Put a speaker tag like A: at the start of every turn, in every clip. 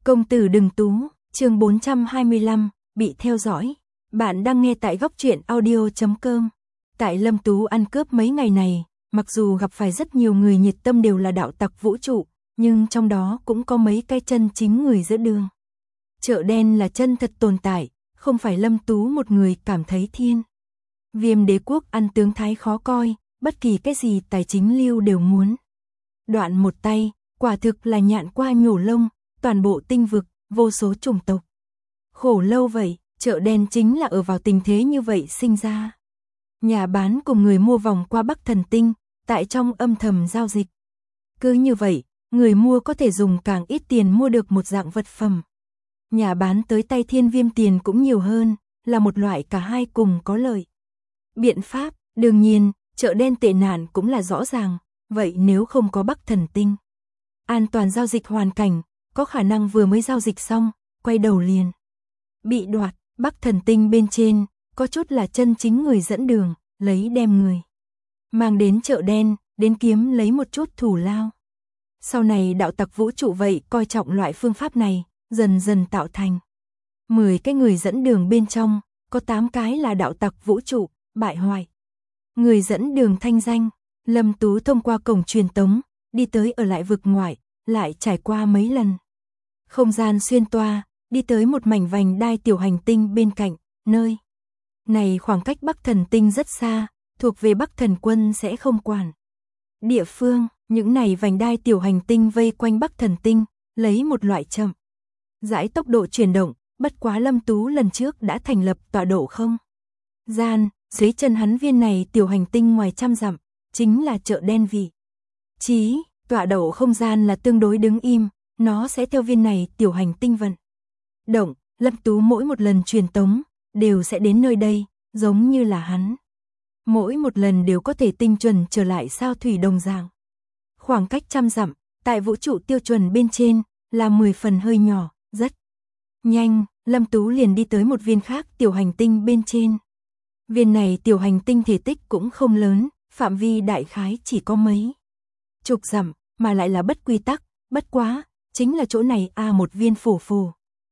A: Công tử đừng tú, chương 425, bị theo dõi. Bạn đang nghe tại góc truyện audio.com. Tại Lâm Tú ăn cướp mấy ngày này, mặc dù gặp phải rất nhiều người nhiệt tâm đều là đạo tặc vũ trụ, nhưng trong đó cũng có mấy cái chân chính người giữa đường. Chợ đen là chân thật tồn tại, không phải Lâm Tú một người cảm thấy thiên. Viêm đế quốc ăn tướng thái khó coi, bất kỳ cái gì tài chính lưu đều muốn. Đoạn một tay, quả thực là nhạn qua nhổ lông, toàn bộ tinh vực, vô số chủng tộc. Khổ lâu vậy, chợ đen chính là ở vào tình thế như vậy sinh ra. Nhà bán cùng người mua vòng qua Bắc Thần Tinh, tại trong âm thầm giao dịch. Cứ như vậy, người mua có thể dùng càng ít tiền mua được một dạng vật phẩm. Nhà bán tới tay Thiên Viêm tiền cũng nhiều hơn, là một loại cả hai cùng có lợi. Biện pháp, đương nhiên, chợ đen tệ nạn cũng là rõ ràng, vậy nếu không có Bắc Thần Tinh. An toàn giao dịch hoàn cảnh, có khả năng vừa mới giao dịch xong, quay đầu liền. Bị đoạt, Bắc Thần Tinh bên trên, có chút là chân chính người dẫn đường, lấy đem người. Mang đến chợ đen, đến kiếm lấy một chút thủ lao. Sau này đạo tặc vũ trụ vậy coi trọng loại phương pháp này, dần dần tạo thành. 10 cái người dẫn đường bên trong, có 8 cái là đạo tặc vũ trụ, bại hoại. Người dẫn đường thanh danh, Lâm Tú thông qua cổng truyền tống, đi tới ở lại vực ngoại, lại trải qua mấy lần. Không gian xuyên toa, đi tới một mảnh vành đai tiểu hành tinh bên cạnh, nơi này khoảng cách Bắc Thần Tinh rất xa, thuộc về Bắc Thần Quân sẽ không quản. Địa phương, những này vành đai tiểu hành tinh vây quanh Bắc Thần Tinh, lấy một loại chậm rãi tốc độ chuyển động, bất quá Lâm Tú lần trước đã thành lập tọa độ không gian, dưới chân hắn viên này tiểu hành tinh ngoài trăm dặm, chính là chợ đen vị. Tọa độ không gian là tương đối đứng im, nó sẽ theo viên này tiểu hành tinh vận động, Lâm Tú mỗi một lần truyền tống, đều sẽ đến nơi đây, giống như là hắn. Mỗi một lần đều có thể tinh chuẩn trở lại sao thủy đồng dạng. Khoảng cách trăm dặm, tại vũ trụ tiêu chuẩn bên trên, là 10 phần hơi nhỏ, rất nhanh, Lâm Tú liền đi tới một viên khác tiểu hành tinh bên trên. Viên này tiểu hành tinh thể tích cũng không lớn, phạm vi đại khái chỉ có mấy chục dặm, mà lại là bất quy tắc, bất quá, chính là chỗ này một viên phổ phổ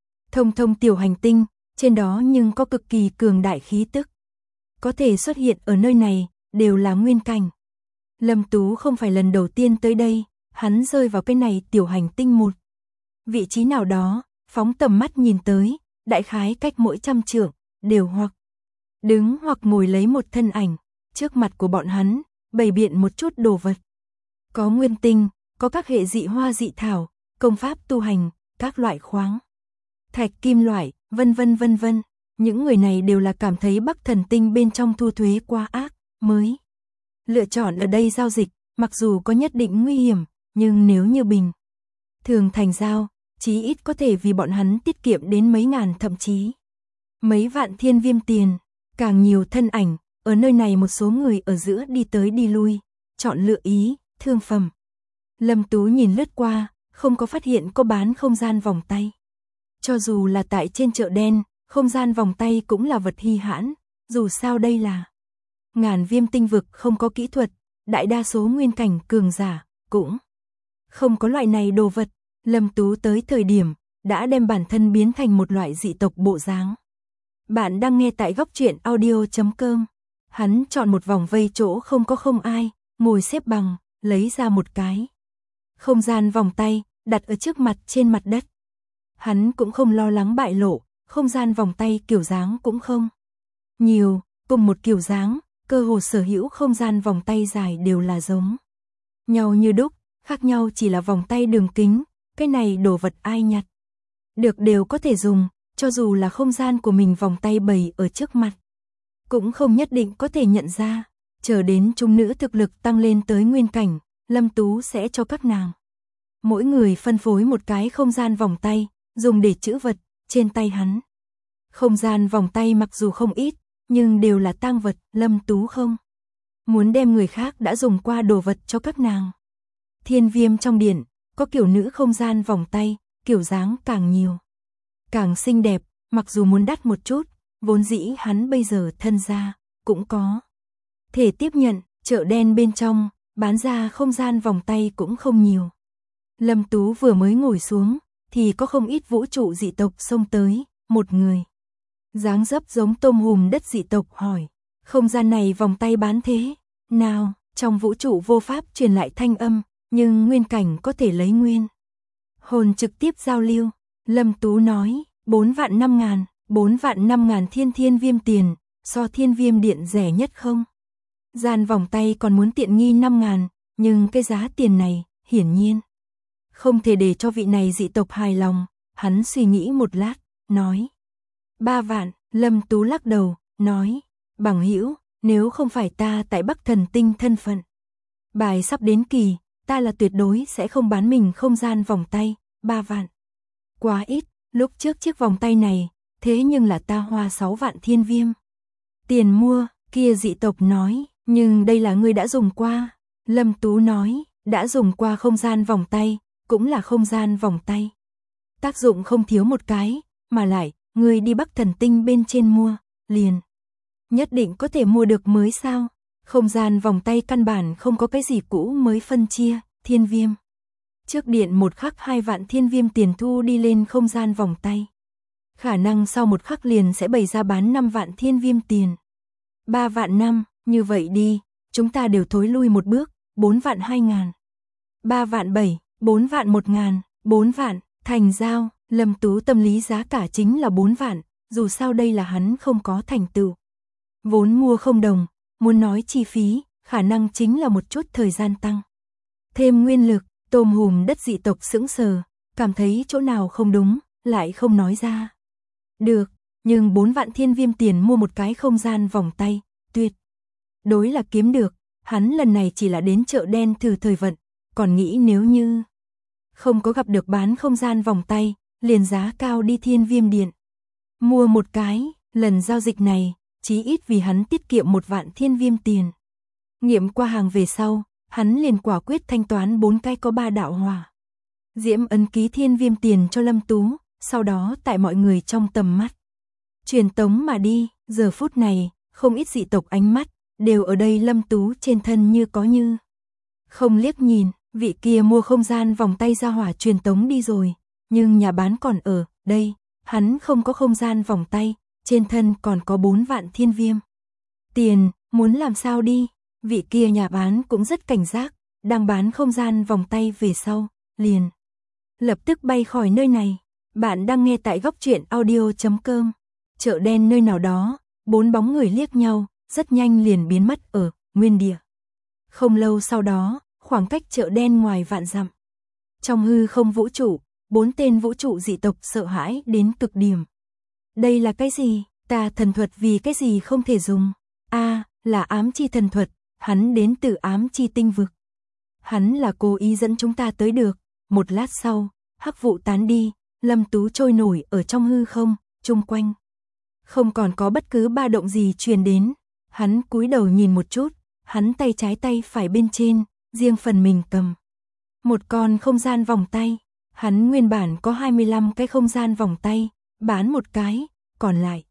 A: thông tiểu hành tinh, trên đó nhưng có cực kỳ cường đại khí tức. Có thể xuất hiện ở nơi này, đều là nguyên cảnh. Lâm Tú không phải lần đầu tiên tới đây, hắn rơi vào cái này tiểu hành tinh một vị trí nào đó, phóng tầm mắt nhìn tới, đại khái cách mỗi trăm trượng, đều hoặc đứng hoặc ngồi lấy một thân ảnh, trước mặt của bọn hắn, bày biện một chút đồ vật. Có nguyên tinh, có các hệ dị hoa dị thảo, công pháp tu hành, các loại khoáng thạch kim loại, vân vân. Những người này đều là cảm thấy Bắc Thần Tinh bên trong thu thuế quá ác, mới lựa chọn ở đây giao dịch, mặc dù có nhất định nguy hiểm, nhưng nếu như bình thường thành giao, chí ít có thể vì bọn hắn tiết kiệm đến mấy ngàn thậm chí mấy vạn thiên viêm tiền. Càng nhiều thân ảnh, ở nơi này một số người ở giữa đi tới đi lui, chọn lựa ý, thương phẩm. Lâm Tú nhìn lướt qua, không có phát hiện có bán không gian vòng tay. Cho dù là tại trên chợ đen, không gian vòng tay cũng là vật hy hãn, dù sao đây là ngàn viêm tinh vực không có kỹ thuật, đại đa số nguyên cảnh cường giả, cũng không có loại này đồ vật. Lâm Tú tới thời điểm, đã đem bản thân biến thành một loại dị tộc bộ dáng. Bạn đang nghe tại góc truyện audio.com. Hắn chọn một vòng vây chỗ không ai, ngồi xếp bằng, lấy ra một cái không gian vòng tay, đặt ở trước mặt trên mặt đất. Hắn cũng không lo lắng bại lộ, không gian vòng tay kiểu dáng cũng không nhiều, cùng một kiểu dáng, cơ hồ sở hữu không gian vòng tay dài đều là giống nhau như đúc, khác nhau chỉ là vòng tay đường kính, cái này đồ vật ai nhặt được đều có thể dùng, cho dù là không gian của mình vòng tay bày ở trước mặt, cũng không nhất định có thể nhận ra. Chờ đến chúng nữ thực lực tăng lên tới nguyên cảnh, Lâm Tú sẽ cho các nàng mỗi người phân phối một cái không gian vòng tay, dùng để trữ vật. Trên tay hắn, không gian vòng tay mặc dù không ít, nhưng đều là tang vật. Lâm Tú không muốn đem người khác đã dùng qua đồ vật cho các nàng. Thiên Viêm trong điện, có kiểu nữ không gian vòng tay, kiểu dáng càng nhiều, càng xinh đẹp, mặc dù muốn đắt một chút, vốn dĩ hắn bây giờ thân gia cũng có thể tiếp nhận. Chợ đen bên trong, bán ra không gian vòng tay cũng không nhiều. Lâm Tú vừa mới ngồi xuống, thì có không ít vũ trụ dị tộc xông tới, một người dáng dấp giống tôm hùm đất dị tộc hỏi, không gian này vòng tay bán thế nào? Trong vũ trụ vô pháp truyền lại thanh âm, nhưng nguyên cảnh có thể lấy nguyên hồn trực tiếp giao lưu. Lâm Tú nói, 4.000 thiên viêm tiền, so thiên viêm điện rẻ nhất không? Gian vòng tay còn muốn tiện nghi 5.000, nhưng cái giá tiền này, hiển nhiên không thể để cho vị này dị tộc hài lòng. Hắn suy nghĩ một lát, nói, 3 vạn. Lâm Tú lắc đầu, nói, bằng hữu, nếu không phải ta tại Bắc Thần Tinh thân phận, bài sắp đến kỳ, ta là tuyệt đối sẽ không bán mình không gian vòng tay. 3 vạn quá ít, lúc trước chiếc vòng tay này, thế nhưng là ta hoa 6 vạn thiên viêm tiền mua. Kia dị tộc nói, nhưng đây là ngươi đã dùng qua. Lâm Tú nói, đã dùng qua không gian vòng tay, cũng là không gian vòng tay, tác dụng không thiếu một cái, mà lại, ngươi đi Bắc Thần Tinh bên trên mua, liền nhất định có thể mua được mới sao? Không gian vòng tay căn bản không có cái gì cũ mới phân chia. Thiên viêm trước điện một khắc 2 vạn thiên viêm tiền thu đi lên không gian vòng tay, khả năng sau một khắc liền sẽ bày ra bán 5 vạn thiên viêm tiền. 3 vạn 5, như vậy đi, chúng ta đều thối lui một bước. 4 vạn 2.000, 3 vạn 7, 4 vạn 1.000, 4 vạn, thành giao. Lâm Tú tâm lý giá cả chính là 4 vạn, dù sao đây là hắn không có thành tựu, vốn mua không đồng, muốn nói chi phí, khả năng chính là một chút thời gian tăng thêm nguyên lực. Tôm hùm đất dị tộc sững sờ, cảm thấy chỗ nào không đúng, lại không nói ra được, nhưng 4 vạn thiên viêm tiền mua một cái không gian vòng tay, tuyệt đối là kiếm được. Hắn lần này chỉ là đến chợ đen thử thời vận, còn nghĩ nếu như không có gặp được bán không gian vòng tay, liền giá cao đi thiên viêm điện mua một cái. Lần giao dịch này, chí ít vì hắn tiết kiệm 1 vạn thiên viêm tiền. Nghiệm qua hàng về sau, hắn liền quả quyết thanh toán 4 cái có 3 đạo hỏa diễm ấn ký thiên viêm tiền cho Lâm Tú, sau đó tại mọi người trong tầm mắt truyền tống mà đi. Giờ phút này, không ít dị tộc ánh mắt đều ở đây Lâm Tú trên thân như có như không liếc nhìn. Vị kia mua không gian vòng tay ra hỏa truyền tống đi rồi, nhưng nhà bán còn ở đây, hắn không có không gian vòng tay, trên thân còn có 4 vạn thiên viêm tiền, muốn làm sao đi? Vị kia nhà bán cũng rất cảnh giác, đang bán không gian vòng tay về sau, liền lập tức bay khỏi nơi này. Bạn đang nghe tại góc truyện audio.com. Chợ đen nơi nào đó, 4 bóng người liếc nhau, rất nhanh liền biến mất ở nguyên địa. Không lâu sau đó, khoảng cách chợ đen ngoài vạn dặm, trong hư không vũ trụ, 4 tên vũ trụ dị tộc sợ hãi đến cực điểm. Đây là cái gì? Ta thần thuật vì cái gì không thể dùng? Là ám chi thần thuật, hắn đến từ ám chi tinh vực. Hắn là cố ý dẫn chúng ta tới được. Một lát sau, hắc vụ tán đi, Lâm Tú trôi nổi ở trong hư không, chung quanh không còn có bất cứ ba động gì truyền đến. Hắn cúi đầu nhìn một chút, hắn tay trái tay phải bên trên, riêng phần mình cầm một con không gian vòng tay. Hắn nguyên bản có 25 cái không gian vòng tay, bán một cái, còn lại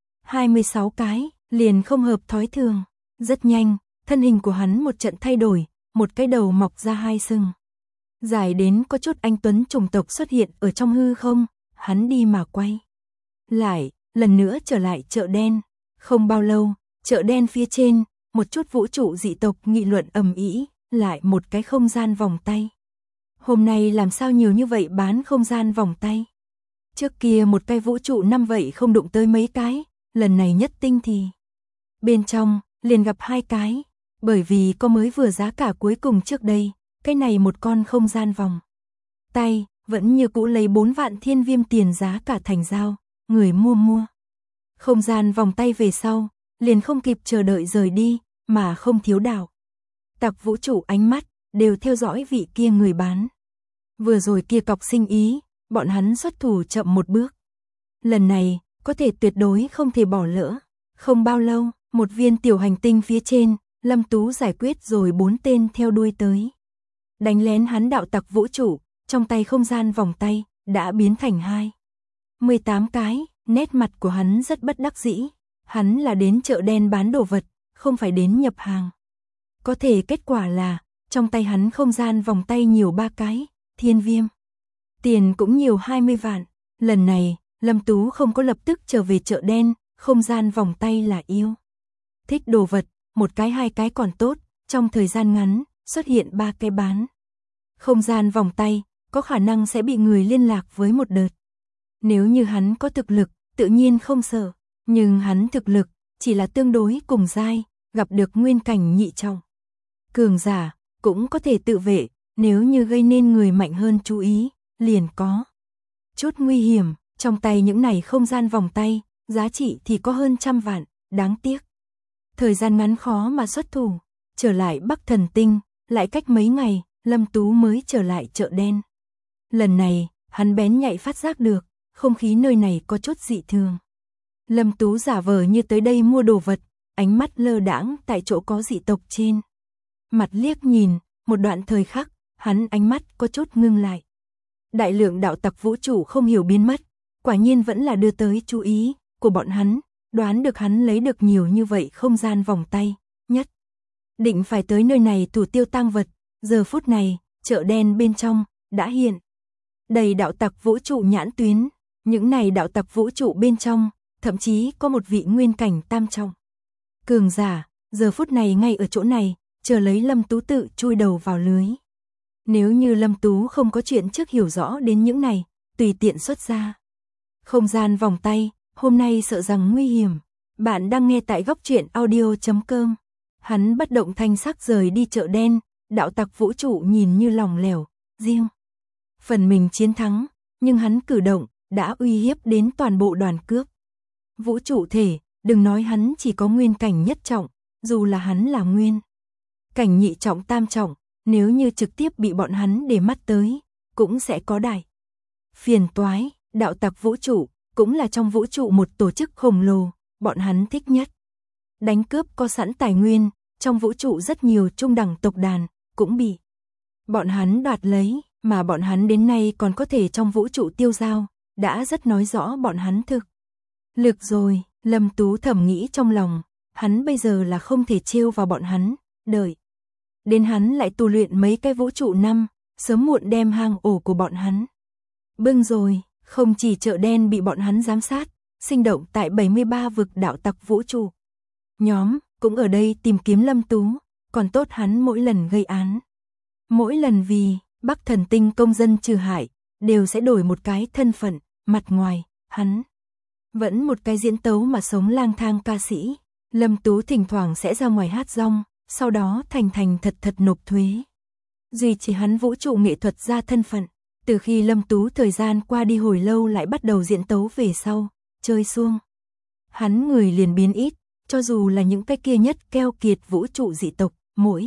A: 26 cái, liền không hợp thói thường. Rất nhanh, thân hình của hắn một trận thay đổi, một cái đầu mọc ra 2 sừng dài đến có chút anh tuấn chủng tộc xuất hiện ở trong hư không. Hắn đi mà quay lại, lần nữa trở lại chợ đen. Không bao lâu, chợ đen phía trên, một chút vũ trụ dị tộc nghị luận ầm ĩ, lại một cái không gian vòng tay. Hôm nay làm sao nhiều như vậy bán không gian vòng tay? Trước kia một cái vũ trụ năm vậy không đụng tới mấy cái, lần này nhất tinh thì bên trong liền gặp 2 cái, bởi vì có mới vừa giá cả cuối cùng trước đây, cái này một con không gian vòng tay vẫn như cũ lấy 4 vạn thiên viêm tiền giá cả thành giao. Người mua không gian vòng tay về sau, liền không kịp chờ đợi rời đi, mà không thiếu đạo tặc vũ trụ ánh mắt đều theo dõi vị kia người bán. Vừa rồi kia cọc sinh ý, bọn hắn xuất thủ chậm một bước, lần này có thể tuyệt đối không thể bỏ lỡ. Không bao lâu, một viên tiểu hành tinh phía trên, Lâm Tú giải quyết rồi 4 tên theo đuôi tới, đánh lén hắn đạo tặc vũ trụ. Trong tay không gian vòng tay đã biến thành 18 cái. Nét mặt của hắn rất bất đắc dĩ. Hắn là đến chợ đen bán đồ vật, không phải đến nhập hàng. Có thể kết quả là trong tay hắn không gian vòng tay nhiều 3 cái thiên viêm Tiền cũng nhiều 20 vạn. Lần này, Lâm Tú không có lập tức trở về chợ đen, không gian vòng tay là yêu. Thích đồ vật, một cái hai cái còn tốt, trong thời gian ngắn, xuất hiện 3 cái bán. Không gian vòng tay, có khả năng sẽ bị người liên lạc với một đợt. Nếu như hắn có thực lực, tự nhiên không sợ, nhưng hắn thực lực, chỉ là tương đối cùng giai, gặp được nguyên cảnh nhị trọng. Cường giả, cũng có thể tự vệ, nếu như gây nên người mạnh hơn chú ý, liền có chút nguy hiểm, trong tay những này không gian vòng tay, giá trị thì có hơn 100 vạn, đáng tiếc. Thời gian ngắn khó mà xuất thủ, trở lại Bắc Thần Tinh, lại cách mấy ngày, Lâm Tú mới trở lại chợ đen. Lần này, hắn bén nhạy phát giác được, không khí nơi này có chút dị thường. Lâm Tú giả vờ như tới đây mua đồ vật, ánh mắt lơ đãng tại chỗ có dị tộc trên. Mặt liếc nhìn, một đoạn thời khắc, hắn ánh mắt có chút ngưng lại. Đại lượng đạo tặc vũ trụ không hiểu biến mất, quả nhiên vẫn là đưa tới chú ý của bọn hắn, đoán được hắn lấy được nhiều như vậy không gian vòng tay, nhất định phải tới nơi này thủ tiêu tang vật. Giờ phút này, chợ đen bên trong đã hiện đầy đạo tặc vũ trụ nhãn tuyến, những này đạo tặc vũ trụ bên trong, thậm chí có một vị nguyên cảnh tam trọng cường giả, giờ phút này ngay ở chỗ này, chờ lấy Lâm Tú tự chui đầu vào lưới. Nếu như Lâm Tú không có chuyện trước hiểu rõ đến những này, tùy tiện xuất ra không gian vòng tay, hôm nay sợ rằng nguy hiểm. Bạn đang nghe tại góc truyện audio.com. Hắn bất động thanh sắc rời đi chợ đen, đạo tặc vũ trụ nhìn như lòng lẻo, riêng phần mình chiến thắng, nhưng hắn cử động đã uy hiếp đến toàn bộ đoàn cướp. Vũ trụ thể, đừng nói hắn chỉ có nguyên cảnh nhất trọng, dù là hắn là nguyên cảnh nhị trọng tam trọng, nếu như trực tiếp bị bọn hắn để mắt tới, cũng sẽ có đại phiền toái. Đạo tặc vũ trụ cũng là trong vũ trụ một tổ chức khổng lồ, bọn hắn thích nhất đánh cướp có sẵn tài nguyên, trong vũ trụ rất nhiều trung đẳng tộc đàn cũng bị bọn hắn đoạt lấy, mà bọn hắn đến nay còn có thể trong vũ trụ tiêu dao, đã rất nói rõ bọn hắn thực lực rồi. Lâm Tú thầm nghĩ trong lòng, hắn bây giờ là không thể trêu vào bọn hắn, đợi đến hắn lại tu luyện mấy cái vũ trụ năm, sớm muộn đem hang ổ của bọn hắn bưng rồi. Không chỉ chợ đen bị bọn hắn giám sát, sinh động tại 73 vực đạo tặc vũ trụ nhóm cũng ở đây tìm kiếm Lâm Tú, còn tốt hắn mỗi lần gây án, mỗi lần vì Bắc Thần Tinh công dân trừ hại, đều sẽ đổi một cái thân phận, mặt ngoài hắn vẫn một cái diễn tấu mà sống lang thang ca sĩ. Lâm Tú thỉnh thoảng sẽ ra ngoài hát rong, sau đó thành thật nộp thuế, duy trì hắn vũ trụ nghệ thuật ra thân phận. Từ khi Lâm Tú thời gian qua đi hồi lâu lại bắt đầu diễn tấu về sau, chơi xuông, hắn người liền biến ít, cho dù là những cái kia nhất keo kiệt vũ trụ dị tộc, mỗi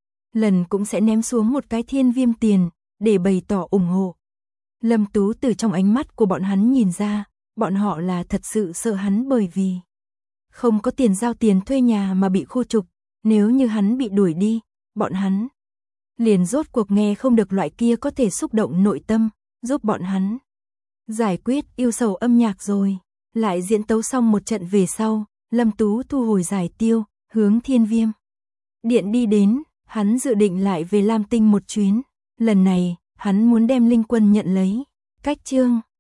A: lần cũng sẽ ném xuống một cái thiên viêm tiền, để bày tỏ ủng hộ. Lâm Tú từ trong ánh mắt của bọn hắn nhìn ra, bọn họ là thật sự sợ hắn bởi vì không có tiền giao tiền thuê nhà mà bị khu trục, nếu như hắn bị đuổi đi, bọn hắn liền rốt cuộc nghe không được loại kia có thể xúc động nội tâm, giúp bọn hắn giải quyết yêu sầu âm nhạc rồi. Lại diễn tấu xong một trận về sau, Lâm Tú thu hồi giải tiêu, hướng Thiên Viêm Điện đi đến, hắn dự định lại về Lam Tinh một chuyến. Lần này, hắn muốn đem Linh Quân nhận lấy. Cách chương